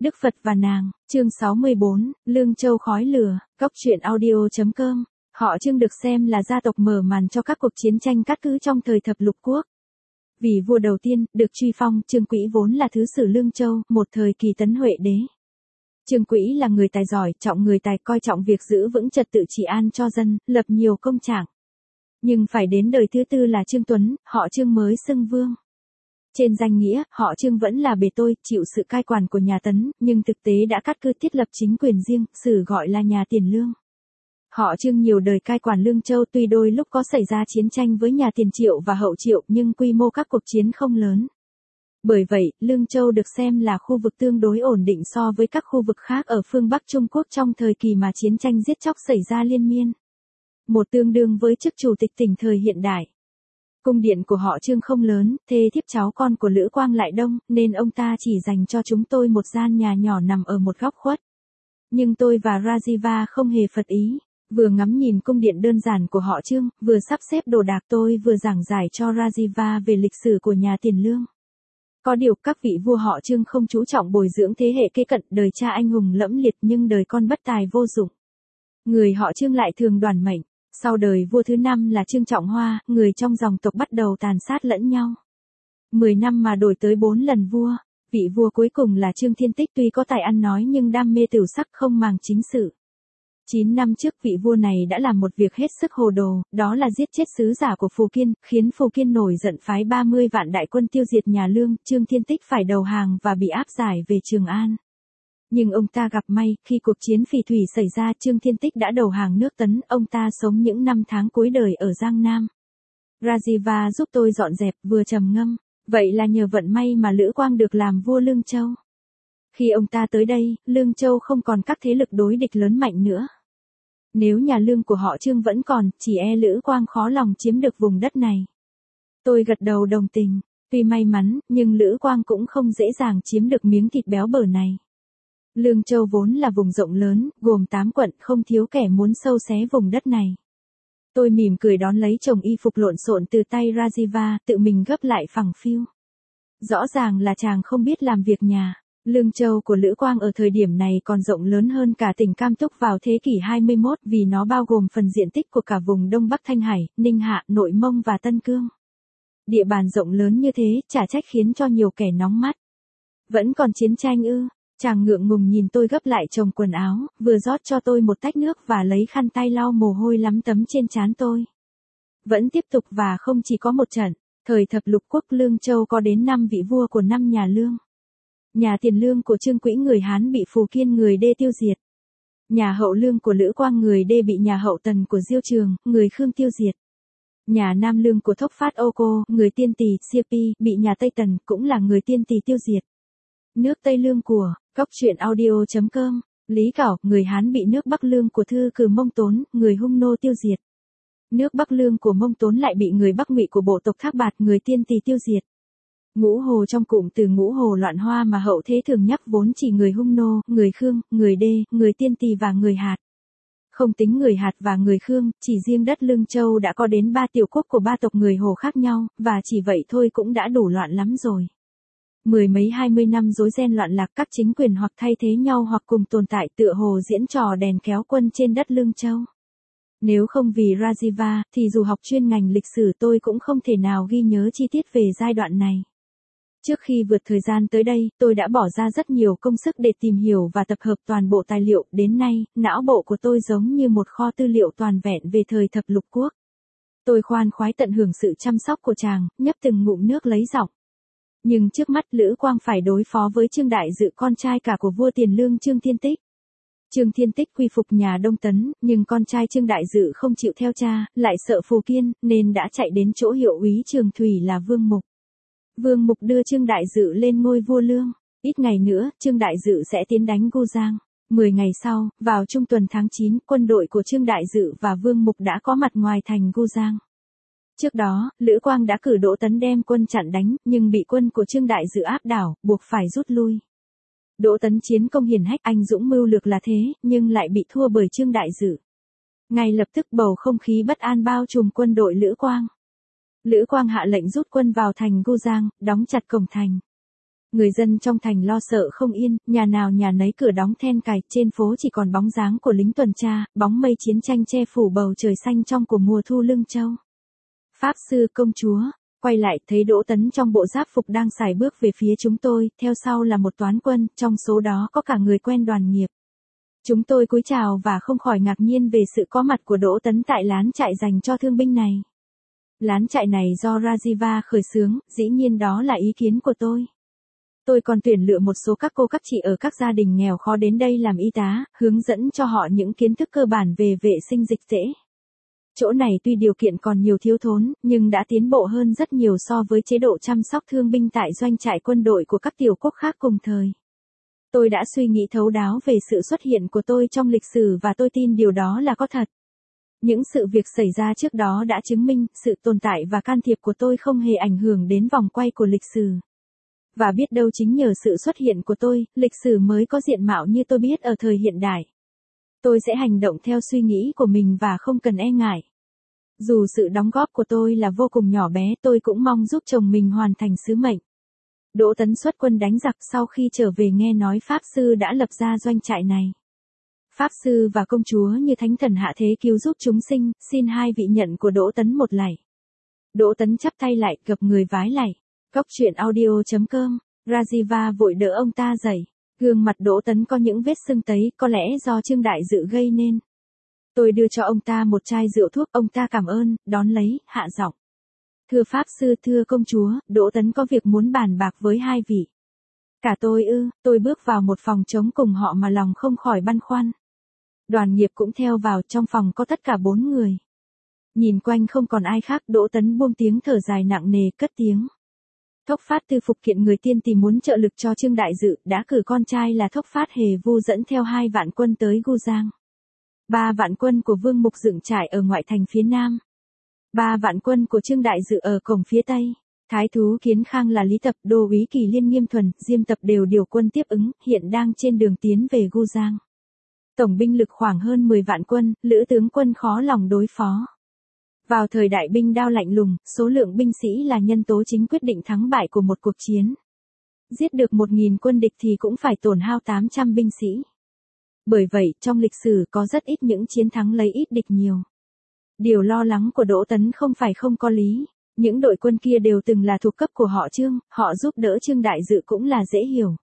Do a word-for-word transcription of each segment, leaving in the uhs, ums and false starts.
Đức Phật và nàng, chương sáu mươi bốn, Lương Châu khói lửa, Cóc truyện audio chấm com. Họ Trương được xem là gia tộc mở màn cho các cuộc chiến tranh cát cứ trong thời thập lục quốc. Vị vua đầu tiên, được truy phong, Trương Quỹ vốn là thứ sử Lương Châu, một thời kỳ tấn Huệ đế. Trương Quỹ là người tài giỏi, trọng người tài, coi trọng việc giữ vững trật tự trị an cho dân, lập nhiều công trạng. Nhưng phải đến đời thứ tư là Trương Tuấn, họ Trương mới xưng vương. Trên danh nghĩa, họ Trương vẫn là bề tôi, chịu sự cai quản của nhà Tấn, nhưng thực tế đã cắt cứ thiết lập chính quyền riêng, sử gọi là nhà Tiền Lương. Họ Trương nhiều đời cai quản Lương Châu, tuy đôi lúc có xảy ra chiến tranh với nhà Tiền Triệu và Hậu Triệu, nhưng quy mô các cuộc chiến không lớn. Bởi vậy, Lương Châu được xem là khu vực tương đối ổn định so với các khu vực khác ở phương Bắc Trung Quốc trong thời kỳ mà chiến tranh giết chóc xảy ra liên miên. Một tương đương với chức chủ tịch tỉnh thời hiện đại. Cung điện của họ Trương không lớn, thê thiếp cháu con của Lữ Quang lại đông, nên ông ta chỉ dành cho chúng tôi một gian nhà nhỏ nằm ở một góc khuất. Nhưng tôi và Rajiva không hề phật ý, vừa ngắm nhìn cung điện đơn giản của họ Trương, vừa sắp xếp đồ đạc, tôi vừa giảng giải cho Rajiva về lịch sử của nhà Tiền Lương. Có điều các vị vua họ Trương không chú trọng bồi dưỡng thế hệ kế cận, đời cha anh hùng lẫm liệt nhưng đời con bất tài vô dụng. Người họ Trương lại thường đoản mệnh. Sau đời vua thứ năm là Trương Trọng Hoa, người trong dòng tộc bắt đầu tàn sát lẫn nhau. Mười năm mà đổi tới bốn lần vua, vị vua cuối cùng là Trương Thiên Tích tuy có tài ăn nói nhưng đam mê tửu sắc không màng chính sự. Chín năm trước vị vua này đã làm một việc hết sức hồ đồ, đó là giết chết sứ giả của Phù Kiên, khiến Phù Kiên nổi giận phái ba mươi vạn đại quân tiêu diệt nhà Lương, Trương Thiên Tích phải đầu hàng và bị áp giải về Trường An. Nhưng ông ta gặp may, khi cuộc chiến phì thủy xảy ra, Trương Thiên Tích đã đầu hàng nước Tấn, ông ta sống những năm tháng cuối đời ở Giang Nam. Rajiva giúp tôi dọn dẹp, vừa trầm ngâm, vậy là nhờ vận may mà Lữ Quang được làm vua Lương Châu. Khi ông ta tới đây, Lương Châu không còn các thế lực đối địch lớn mạnh nữa. Nếu nhà Lương của họ Trương vẫn còn, chỉ e Lữ Quang khó lòng chiếm được vùng đất này. Tôi gật đầu đồng tình, tuy may mắn, nhưng Lữ Quang cũng không dễ dàng chiếm được miếng thịt béo bở này. Lương Châu vốn là vùng rộng lớn, gồm tám quận, không thiếu kẻ muốn sâu xé vùng đất này. Tôi mỉm cười đón lấy chồng y phục lộn xộn từ tay Rajiva, tự mình gấp lại phẳng phiu. Rõ ràng là chàng không biết làm việc nhà. Lương Châu của Lữ Quang ở thời điểm này còn rộng lớn hơn cả tỉnh Cam Túc vào thế kỷ hai mươi mốt, vì nó bao gồm phần diện tích của cả vùng Đông Bắc Thanh Hải, Ninh Hạ, Nội Mông và Tân Cương. Địa bàn rộng lớn như thế, chả trách khiến cho nhiều kẻ nóng mắt. Vẫn còn chiến tranh ư? Chàng ngượng ngùng nhìn tôi gấp lại chồng quần áo, vừa rót cho tôi một tách nước và lấy khăn tay lau mồ hôi lắm tấm trên trán tôi. Vẫn tiếp tục và không chỉ có một trận, thời thập lục quốc Lương Châu có đến năm vị vua của năm nhà Lương. Nhà Tiền Lương của Trương Quỹ người Hán bị Phù Kiên người Đê tiêu diệt. Nhà Hậu Lương của Lữ Quang người Đê bị nhà Hậu Tần của Diêu Trường, người Khương tiêu diệt. Nhà Nam Lương của Thốc Phát Âu Cô, người Tiên Tỳ, Siêu Pi, bị nhà Tây Tần, cũng là người Tiên Tỳ tiêu diệt. Nước Tây Lương của Cóc truyện audio chấm com, Lý Cảo, người Hán bị nước Bắc Lương của Thư Cừ Mông Tốn, người Hung Nô tiêu diệt. Nước Bắc Lương của Mông Tốn lại bị người Bắc Ngụy của bộ tộc Thác Bạt, người Tiên Tỳ tiêu diệt. Ngũ Hồ trong cụm từ Ngũ Hồ loạn hoa mà hậu thế thường nhắc vốn chỉ người Hung Nô, người Khương, người Đê, người Tiên Tỳ và người Hạt. Không tính người Hạt và người Khương, chỉ riêng đất Lương Châu đã có đến ba tiểu quốc của ba tộc người Hồ khác nhau, và chỉ vậy thôi cũng đã đủ loạn lắm rồi. Mười mấy hai mươi năm rối ren loạn lạc, các chính quyền hoặc thay thế nhau hoặc cùng tồn tại, tựa hồ diễn trò đèn kéo quân trên đất Lương Châu. Nếu không vì Rajiva, thì dù học chuyên ngành lịch sử tôi cũng không thể nào ghi nhớ chi tiết về giai đoạn này. Trước khi vượt thời gian tới đây, tôi đã bỏ ra rất nhiều công sức để tìm hiểu và tập hợp toàn bộ tài liệu, đến nay, não bộ của tôi giống như một kho tư liệu toàn vẹn về thời thập lục quốc. Tôi khoan khoái tận hưởng sự chăm sóc của chàng, nhấp từng ngụm nước lấy giọng. Nhưng trước mắt Lữ Quang phải đối phó với Trương Đại Dự, con trai cả của vua Tiền Lương Trương Thiên Tích. Trương Thiên Tích quy phục nhà Đông Tấn, nhưng con trai Trương Đại Dự không chịu theo cha, lại sợ Phù Kiên, nên đã chạy đến chỗ hiệu úy Trường Thủy là Vương Mục. Vương Mục đưa Trương Đại Dự lên ngôi vua Lương. Ít ngày nữa, Trương Đại Dự sẽ tiến đánh Gu Giang. Mười ngày sau, vào trung tuần tháng chín, quân đội của Trương Đại Dự và Vương Mục đã có mặt ngoài thành Gu Giang. Trước đó, Lữ Quang đã cử Đỗ Tấn đem quân chặn đánh, nhưng bị quân của Trương Đại Dự áp đảo, buộc phải rút lui. Đỗ Tấn chiến công hiển hách, anh dũng mưu lược là thế, nhưng lại bị thua bởi Trương Đại Dự. Ngay lập tức bầu không khí bất an bao trùm quân đội Lữ Quang. Lữ Quang hạ lệnh rút quân vào thành Gu Giang, đóng chặt cổng thành. Người dân trong thành lo sợ không yên, nhà nào nhà nấy cửa đóng then cài, trên phố chỉ còn bóng dáng của lính tuần tra, bóng mây chiến tranh che phủ bầu trời xanh trong của mùa thu Lương Châu. Pháp sư công chúa, quay lại thấy Đỗ Tấn trong bộ giáp phục đang sải bước về phía chúng tôi, theo sau là một toán quân, trong số đó có cả người quen Đoàn Nghiệp. Chúng tôi cúi chào và không khỏi ngạc nhiên về sự có mặt của Đỗ Tấn tại lán trại dành cho thương binh này. Lán trại này do Rajiva khởi xướng, dĩ nhiên đó là ý kiến của tôi. Tôi còn tuyển lựa một số các cô các chị ở các gia đình nghèo khó đến đây làm y tá, hướng dẫn cho họ những kiến thức cơ bản về vệ sinh dịch tễ. Chỗ này tuy điều kiện còn nhiều thiếu thốn, nhưng đã tiến bộ hơn rất nhiều so với chế độ chăm sóc thương binh tại doanh trại quân đội của các tiểu quốc khác cùng thời. Tôi đã suy nghĩ thấu đáo về sự xuất hiện của tôi trong lịch sử và tôi tin điều đó là có thật. Những sự việc xảy ra trước đó đã chứng minh sự tồn tại và can thiệp của tôi không hề ảnh hưởng đến vòng quay của lịch sử. Và biết đâu chính nhờ sự xuất hiện của tôi, lịch sử mới có diện mạo như tôi biết ở thời hiện đại. Tôi sẽ hành động theo suy nghĩ của mình và không cần e ngại. Dù sự đóng góp của tôi là vô cùng nhỏ bé, tôi cũng mong giúp chồng mình hoàn thành sứ mệnh. Đỗ Tấn xuất quân đánh giặc sau khi trở về nghe nói Pháp Sư đã lập ra doanh trại này. Pháp Sư và công chúa như thánh thần hạ thế cứu giúp chúng sinh, xin hai vị nhận của Đỗ Tấn một lạy. Đỗ Tấn chắp tay lại, gập người vái lạy. Cốc truyện audio chấm com, Rajiva vội đỡ ông ta dậy. Gương mặt Đỗ Tấn có những vết sưng tấy, có lẽ do Trương Đại Dự gây nên. Tôi đưa cho ông ta một chai rượu thuốc, ông ta cảm ơn, đón lấy, hạ giọng. Thưa Pháp Sư, thưa công chúa, Đỗ Tấn có việc muốn bàn bạc với hai vị. Cả tôi ư, tôi bước vào một phòng trống cùng họ mà lòng không khỏi băn khoăn. Đoàn Nghiệp cũng theo vào, trong phòng có tất cả bốn người. Nhìn quanh không còn ai khác, Đỗ Tấn buông tiếng thở dài nặng nề, cất tiếng. Thốc Phát Tư Phục kiện người tiên tìm muốn trợ lực cho Trương Đại Dự, đã cử con trai là Thốc Phát Hề Vu dẫn theo hai vạn quân tới Gu Giang. Ba vạn quân của Vương Mục dựng trại ở ngoại thành phía nam. Ba vạn quân của Trương Đại Dự ở cổng phía tây. Thái thú Kiến Khang là Lý Tập, Đô úy Kỳ Liên Nghiêm Thuần, Diêm Tập đều điều quân tiếp ứng, hiện đang trên đường tiến về Gu Giang. Tổng binh lực khoảng hơn mười vạn quân, lữ tướng quân khó lòng đối phó. Vào thời đại binh đao lạnh lùng, số lượng binh sĩ là nhân tố chính quyết định thắng bại của một cuộc chiến. Giết được một nghìn quân địch thì cũng phải tổn hao tám trăm binh sĩ. Bởi vậy, trong lịch sử có rất ít những chiến thắng lấy ít địch nhiều. Điều lo lắng của Đỗ Tấn không phải không có lý. Những đội quân kia đều từng là thuộc cấp của họ Trương, họ giúp đỡ Trương Đại Dự cũng là dễ hiểu.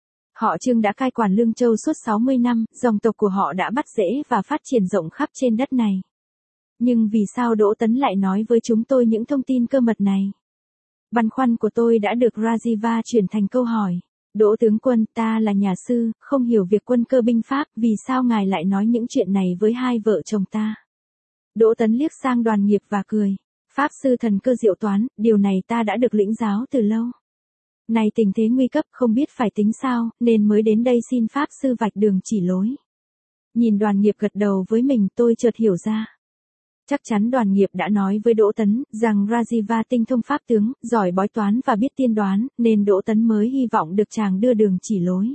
Họ Trương đã cai quản Lương Châu suốt sáu mươi năm, dòng tộc của họ đã bắt rễ và phát triển rộng khắp trên đất này. Nhưng vì sao Đỗ Tấn lại nói với chúng tôi những thông tin cơ mật này? Băn khoăn của tôi đã được Rajiva chuyển thành câu hỏi. Đỗ tướng quân, ta là nhà sư, không hiểu việc quân cơ binh pháp, vì sao ngài lại nói những chuyện này với hai vợ chồng ta? Đỗ Tấn liếc sang Đoàn Nghiệp và cười. Pháp sư thần cơ diệu toán, điều này ta đã được lĩnh giáo từ lâu. Này tình thế nguy cấp không biết phải tính sao, nên mới đến đây xin Pháp sư vạch đường chỉ lối. Nhìn Đoàn Nghiệp gật đầu với mình, tôi chợt hiểu ra. Chắc chắn Đoàn Nghiệp đã nói với Đỗ Tấn rằng Rajiva tinh thông pháp tướng, giỏi bói toán và biết tiên đoán, nên Đỗ Tấn mới hy vọng được chàng đưa đường chỉ lối.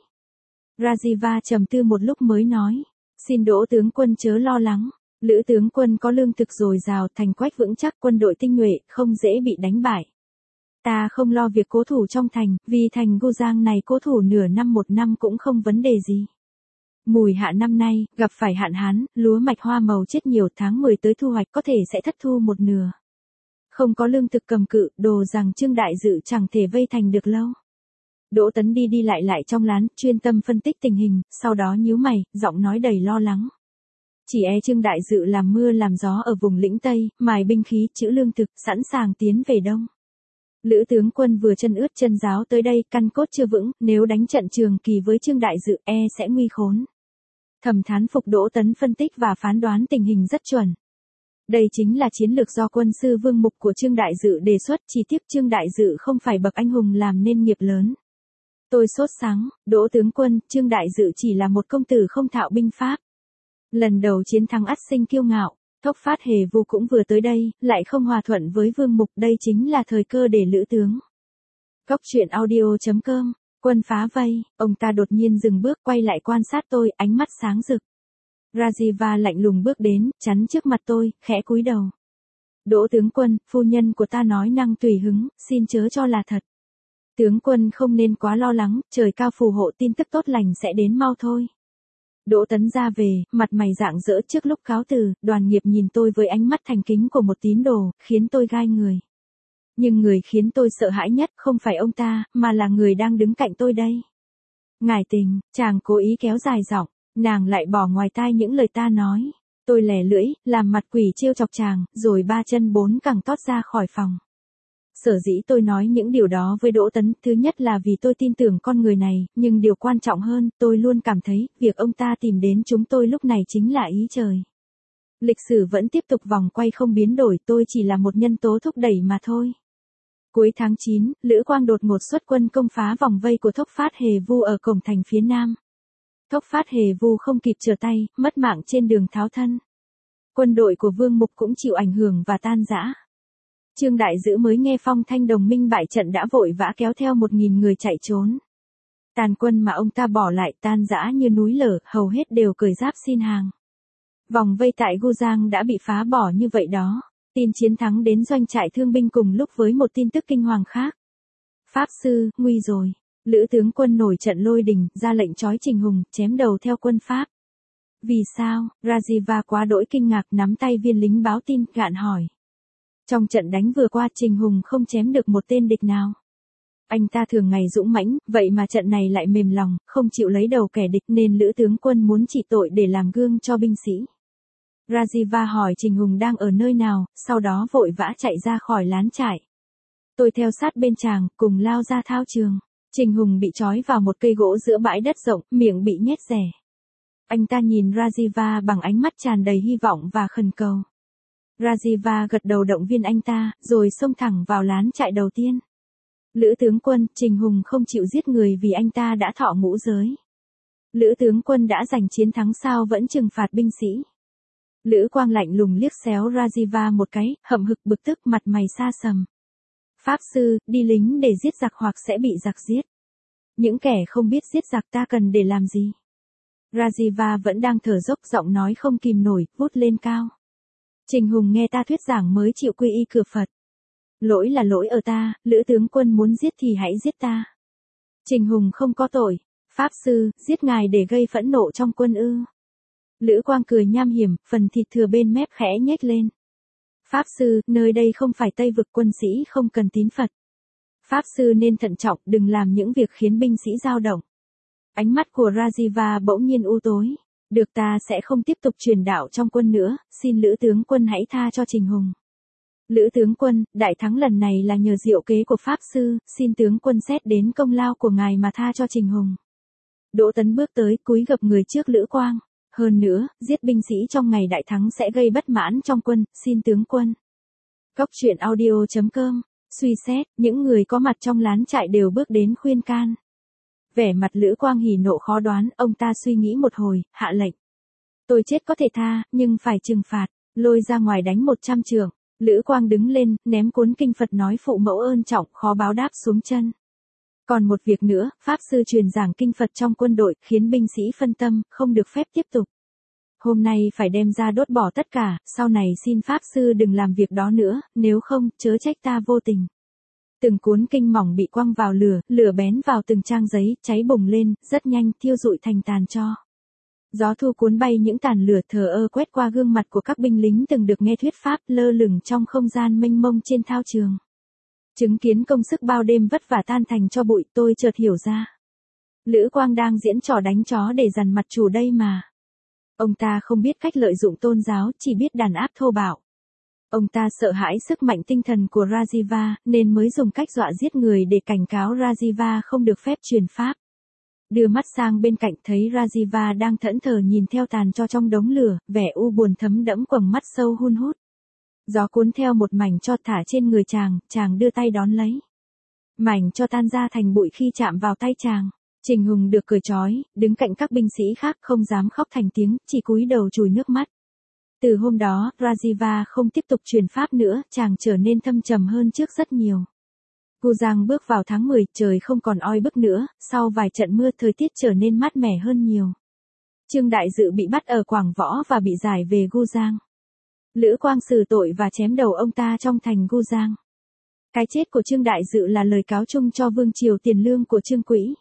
Rajiva trầm tư một lúc mới nói, xin Đỗ tướng quân chớ lo lắng, lữ tướng quân có lương thực dồi dào, thành quách vững chắc, quân đội tinh nhuệ, không dễ bị đánh bại. Ta không lo việc cố thủ trong thành, vì thành Gu Giang này cố thủ nửa năm một năm cũng không vấn đề gì. Mùi hạ năm nay, gặp phải hạn hán, lúa mạch hoa màu chết nhiều, tháng mười tới thu hoạch có thể sẽ thất thu một nửa. Không có lương thực cầm cự, đồ rằng Trương Đại Dự chẳng thể vây thành được lâu. Đỗ Tấn đi đi lại lại trong lán, chuyên tâm phân tích tình hình, sau đó nhíu mày, giọng nói đầy lo lắng. Chỉ e Trương Đại Dự làm mưa làm gió ở vùng lĩnh Tây, mài binh khí, trữ lương thực, sẵn sàng tiến về Đông. Lữ tướng quân vừa chân ướt chân ráo tới đây, căn cốt chưa vững, nếu đánh trận trường kỳ với Trương Đại Dự e sẽ nguy khốn. Thầm thán phục Đỗ Tấn phân tích và phán đoán tình hình rất chuẩn. Đây chính là chiến lược do quân sư Vương Mục của Trương Đại Dự đề xuất, chỉ tiếc Trương Đại Dự không phải bậc anh hùng làm nên nghiệp lớn. Tôi sốt sắng, Đỗ tướng quân, Trương Đại Dự chỉ là một công tử không thạo binh pháp. Lần đầu chiến thắng ắt sinh kiêu ngạo, Thốc Phát Hề Vu cũng vừa tới đây, lại không hòa thuận với Vương Mục, đây chính là thời cơ để lữ tướng. Cốc truyện audio chấm com, quân phá vây, ông ta đột nhiên dừng bước quay lại quan sát tôi, ánh mắt sáng rực. Rajiva lạnh lùng bước đến, chắn trước mặt tôi, khẽ cúi đầu. Đỗ tướng quân, phu nhân của ta nói năng tùy hứng, xin chớ cho là thật. Tướng quân không nên quá lo lắng, trời cao phù hộ, tin tức tốt lành sẽ đến mau thôi. Đỗ Tấn ra về, mặt mày rạng rỡ. Trước lúc cáo từ, Đoàn Nghiệp nhìn tôi với ánh mắt thành kính của một tín đồ, khiến tôi gai người. Nhưng người khiến tôi sợ hãi nhất không phải ông ta, mà là người đang đứng cạnh tôi đây. Ngài Tình, chàng cố ý kéo dài giọng, nàng lại bỏ ngoài tai những lời ta nói. Tôi lẻ lưỡi, làm mặt quỷ trêu chọc chàng, rồi ba chân bốn cẳng tót ra khỏi phòng. Sở dĩ tôi nói những điều đó với Đỗ Tấn, thứ nhất là vì tôi tin tưởng con người này, nhưng điều quan trọng hơn, tôi luôn cảm thấy, việc ông ta tìm đến chúng tôi lúc này chính là ý trời. Lịch sử vẫn tiếp tục vòng quay không biến đổi, tôi chỉ là một nhân tố thúc đẩy mà thôi. Cuối tháng chín, Lữ Quang đột ngột xuất quân công phá vòng vây của Thốc Phát Hề Vu ở cổng thành phía nam. Thốc Phát Hề Vu không kịp trở tay, mất mạng trên đường tháo thân. Quân đội của Vương Mục cũng chịu ảnh hưởng và tan rã. Trương Đại Dữ mới nghe phong thanh đồng minh bại trận đã vội vã kéo theo một nghìn người chạy trốn. Tàn quân mà ông ta bỏ lại tan rã như núi lở, hầu hết đều cởi giáp xin hàng. Vòng vây tại Gu Giang đã bị phá bỏ như vậy đó. Tin chiến thắng đến doanh trại thương binh cùng lúc với một tin tức kinh hoàng khác. Pháp sư, nguy rồi. Lữ tướng quân nổi trận lôi đình, ra lệnh trói Trình Hùng, chém đầu theo quân Pháp. Vì sao? Rajiva quá đỗi kinh ngạc, nắm tay viên lính báo tin, gạn hỏi. Trong trận đánh vừa qua, Trình Hùng không chém được một tên địch nào. Anh ta thường ngày dũng mãnh, vậy mà trận này lại mềm lòng, không chịu lấy đầu kẻ địch, nên Lữ tướng quân muốn trị tội để làm gương cho binh sĩ. Rajiva hỏi Trình Hùng đang ở nơi nào, sau đó vội vã chạy ra khỏi lán trại. Tôi theo sát bên chàng, cùng lao ra thao trường. Trình Hùng bị trói vào một cây gỗ giữa bãi đất rộng, miệng bị nhét rẻ. Anh ta nhìn Rajiva bằng ánh mắt tràn đầy hy vọng và khẩn cầu. Rajiva gật đầu động viên anh ta, rồi xông thẳng vào lán trại đầu tiên. Lữ tướng quân, Trình Hùng không chịu giết người vì anh ta đã thọ ngũ giới. Lữ tướng quân đã giành chiến thắng sao vẫn trừng phạt binh sĩ. Lữ Quang lạnh lùng liếc xéo Rajiva một cái, hậm hực bực tức, mặt mày xa sầm. Pháp sư, đi lính để giết giặc hoặc sẽ bị giặc giết. Những kẻ không biết giết giặc ta cần để làm gì? Rajiva vẫn đang thở dốc, giọng nói không kìm nổi, vút lên cao. Trình Hùng nghe ta thuyết giảng mới chịu quy y cửa Phật. Lỗi là lỗi ở ta, Lữ tướng quân muốn giết thì hãy giết ta. Trình Hùng không có tội. Pháp sư, giết ngài để gây phẫn nộ trong quân ư? Lữ Quang cười nham hiểm, phần thịt thừa bên mép khẽ nhếch lên. Pháp sư, nơi đây không phải Tây vực, quân sĩ không cần tín Phật. Pháp sư nên thận trọng, đừng làm những việc khiến binh sĩ dao động. Ánh mắt của Rajiva bỗng nhiên u tối. Được, ta sẽ không tiếp tục truyền đạo trong quân nữa, xin Lữ tướng quân hãy tha cho Trình Hùng. Lữ tướng quân, đại thắng lần này là nhờ diệu kế của Pháp sư, xin tướng quân xét đến công lao của ngài mà tha cho Trình Hùng. Đỗ Tấn bước tới, cúi gập người trước Lữ Quang. Hơn nữa, giết binh sĩ trong ngày đại thắng sẽ gây bất mãn trong quân, xin tướng quân. Cốc truyện audio chấm com, suy xét, những người có mặt trong lán trại đều bước đến khuyên can. Vẻ mặt Lữ Quang hỉ nộ khó đoán, ông ta suy nghĩ một hồi, hạ lệnh. Tôi chết có thể tha, nhưng phải trừng phạt, lôi ra ngoài đánh một trăm trượng. Lữ Quang đứng lên, ném cuốn kinh Phật nói phụ mẫu ơn trọng, khó báo đáp xuống chân. Còn một việc nữa, Pháp sư truyền giảng kinh Phật trong quân đội, khiến binh sĩ phân tâm, không được phép tiếp tục. Hôm nay phải đem ra đốt bỏ tất cả, sau này xin Pháp sư đừng làm việc đó nữa, nếu không, chớ trách ta vô tình. Từng cuốn kinh mỏng bị quăng vào lửa, lửa bén vào từng trang giấy, cháy bùng lên, rất nhanh, thiêu rụi thành tàn tro. Gió thu cuốn bay những tàn lửa, thờ ơ quét qua gương mặt của các binh lính từng được nghe thuyết pháp, lơ lửng trong không gian mênh mông trên thao trường. Chứng kiến công sức bao đêm vất vả tan thành cho bụi, tôi chợt hiểu ra. Lữ Quang đang diễn trò đánh chó để dằn mặt chủ đây mà. Ông ta không biết cách lợi dụng tôn giáo, chỉ biết đàn áp thô bạo. Ông ta sợ hãi sức mạnh tinh thần của Rajiva, nên mới dùng cách dọa giết người để cảnh cáo Rajiva không được phép truyền pháp. Đưa mắt sang bên cạnh thấy Rajiva đang thẫn thờ nhìn theo tàn tro trong đống lửa, vẻ u buồn thấm đẫm quầng mắt sâu hun hút. Gió cuốn theo một mảnh tro thả trên người chàng, chàng đưa tay đón lấy. Mảnh tro tan ra thành bụi khi chạm vào tay chàng. Trình Hùng được cởi trói, đứng cạnh các binh sĩ khác không dám khóc thành tiếng, chỉ cúi đầu chùi nước mắt. Từ hôm đó, Rajiva không tiếp tục truyền pháp nữa, chàng trở nên thâm trầm hơn trước rất nhiều. Gu Giang bước vào tháng mười, trời không còn oi bức nữa, sau vài trận mưa thời tiết trở nên mát mẻ hơn nhiều. Trương Đại Dự bị bắt ở Quảng Võ và bị giải về Gu Giang. Lữ Quang xử tội và chém đầu ông ta trong thành Gu Giang. Cái chết của Trương Đại Dự là lời cáo chung cho vương triều tiền lương của Trương Quỹ.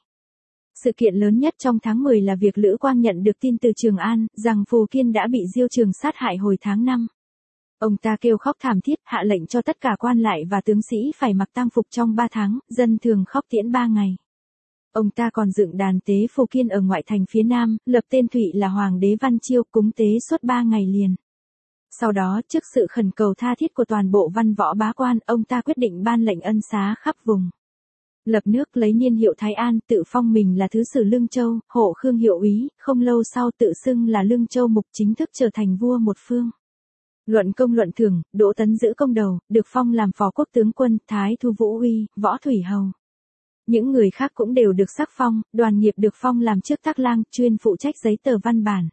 Sự kiện lớn nhất trong tháng mười là việc Lữ Quang nhận được tin từ Trường An, rằng Phù Kiên đã bị Diêu Trường sát hại hồi tháng năm. Ông ta kêu khóc thảm thiết, hạ lệnh cho tất cả quan lại và tướng sĩ phải mặc tang phục trong ba tháng, dân thường khóc tiễn ba ngày. Ông ta còn dựng đàn tế Phù Kiên ở ngoại thành phía nam, lập tên Thụy là Hoàng đế Văn Chiêu, cúng tế suốt ba ngày liền. Sau đó, trước sự khẩn cầu tha thiết của toàn bộ văn võ bá quan, ông ta quyết định ban lệnh ân xá khắp vùng. Lập nước lấy niên hiệu Thái An, tự phong mình là thứ sử Lương Châu, hộ Khương hiệu úy, không lâu sau tự xưng là Lương Châu Mục, chính thức trở thành vua một phương. Luận công luận thưởng, Đỗ Tấn giữ công đầu, được phong làm phó quốc tướng quân, Thái Thu Vũ Uy, Võ Thủy Hầu. Những người khác cũng đều được sắc phong, Đoàn Nghiệp được phong làm trước tác lang, chuyên phụ trách giấy tờ văn bản.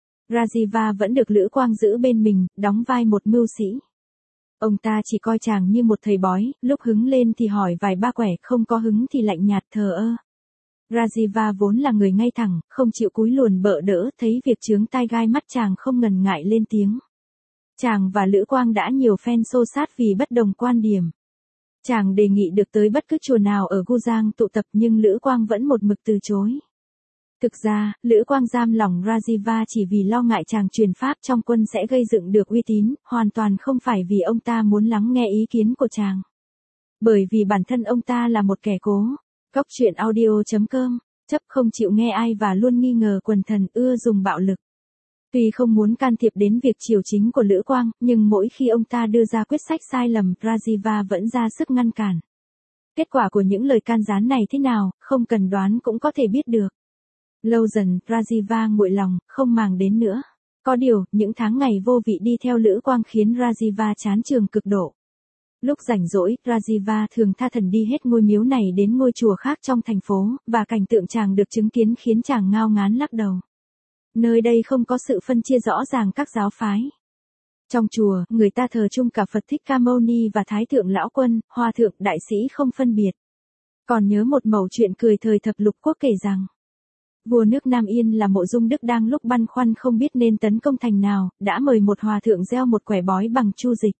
Rajiva vẫn được Lữ Quang giữ bên mình, đóng vai một mưu sĩ. Ông ta chỉ coi chàng như một thầy bói, lúc hứng lên thì hỏi vài ba quẻ, không có hứng thì lạnh nhạt thờ ơ. Rajiva vốn là người ngay thẳng, không chịu cúi luồn bợ đỡ, thấy việc chướng tai gai mắt chàng không ngần ngại lên tiếng. Chàng và Lữ Quang đã nhiều phen xô sát vì bất đồng quan điểm. Chàng đề nghị được tới bất cứ chùa nào ở Gu Giang tụ tập nhưng Lữ Quang vẫn một mực từ chối. Thực ra, Lữ Quang giam lỏng Rajiva chỉ vì lo ngại chàng truyền pháp trong quân sẽ gây dựng được uy tín, hoàn toàn không phải vì ông ta muốn lắng nghe ý kiến của chàng. Bởi vì bản thân ông ta là một kẻ cố. Góc truyện audio chấm com, chấp không chịu nghe ai và luôn nghi ngờ quần thần, ưa dùng bạo lực. Tuy không muốn can thiệp đến việc triều chính của Lữ Quang, nhưng mỗi khi ông ta đưa ra quyết sách sai lầm, Rajiva vẫn ra sức ngăn cản. Kết quả của những lời can gián này thế nào, không cần đoán cũng có thể biết được. Lâu dần, Rajiva nguội lòng, không màng đến nữa. Có điều, những tháng ngày vô vị đi theo Lữ Quang khiến Rajiva chán trường cực độ. Lúc rảnh rỗi, Rajiva thường tha thần đi hết ngôi miếu này đến ngôi chùa khác trong thành phố, và cảnh tượng chàng được chứng kiến khiến chàng ngao ngán lắc đầu. Nơi đây không có sự phân chia rõ ràng các giáo phái. Trong chùa, người ta thờ chung cả Phật Thích Ca Mâu Ni và Thái Thượng Lão Quân, Hòa Thượng Đại Sĩ không phân biệt. Còn nhớ một mẩu chuyện cười thời thập lục quốc kể rằng, vua nước Nam Yên là Mộ Dung Đức đang lúc băn khoăn không biết nên tấn công thành nào, đã mời một hòa thượng gieo một quẻ bói bằng chu dịch.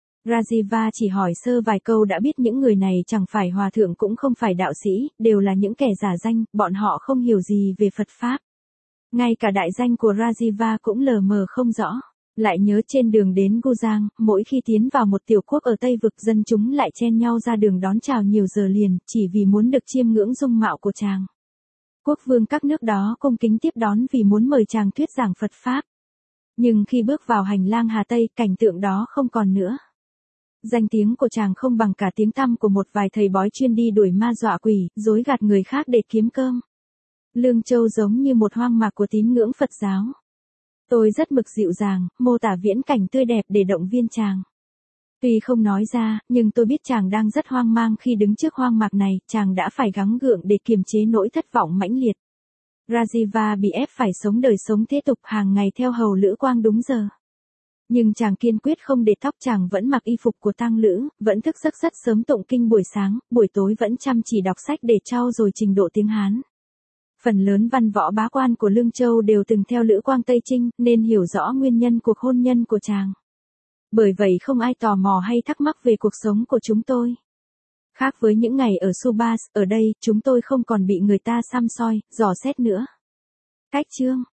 Rajiva chỉ hỏi sơ vài câu đã biết những người này chẳng phải hòa thượng cũng không phải đạo sĩ, đều là những kẻ giả danh, bọn họ không hiểu gì về Phật Pháp. Ngay cả đại danh của Rajiva cũng lờ mờ không rõ. Lại nhớ trên đường đến Gu Giang, mỗi khi tiến vào một tiểu quốc ở Tây Vực, dân chúng lại chen nhau ra đường đón chào nhiều giờ liền, chỉ vì muốn được chiêm ngưỡng dung mạo của chàng. Quốc vương các nước đó cung kính tiếp đón vì muốn mời chàng thuyết giảng Phật Pháp. Nhưng khi bước vào hành lang Hà Tây, cảnh tượng đó không còn nữa. Danh tiếng của chàng không bằng cả tiếng tăm của một vài thầy bói chuyên đi đuổi ma dọa quỷ, dối gạt người khác để kiếm cơm. Lương Châu giống như một hoang mạc của tín ngưỡng Phật giáo. Tôi rất mực dịu dàng, mô tả viễn cảnh tươi đẹp để động viên chàng. Tuy không nói ra, nhưng tôi biết chàng đang rất hoang mang khi đứng trước hoang mạc này, chàng đã phải gắng gượng để kiềm chế nỗi thất vọng mãnh liệt. Rajiva bị ép phải sống đời sống thế tục, hàng ngày theo hầu Lữ Quang đúng giờ. Nhưng chàng kiên quyết không để tóc, chàng vẫn mặc y phục của tang lữ, vẫn thức giấc rất sớm tụng kinh buổi sáng, buổi tối vẫn chăm chỉ đọc sách để trau dồi trình độ tiếng Hán. Phần lớn văn võ bá quan của Lương Châu đều từng theo Lữ Quang Tây Trinh, nên hiểu rõ nguyên nhân cuộc hôn nhân của chàng. Bởi vậy không ai tò mò hay thắc mắc về cuộc sống của chúng tôi. Khác với những ngày ở Subas, ở đây, chúng tôi không còn bị người ta săm soi, dò xét nữa. Cách chương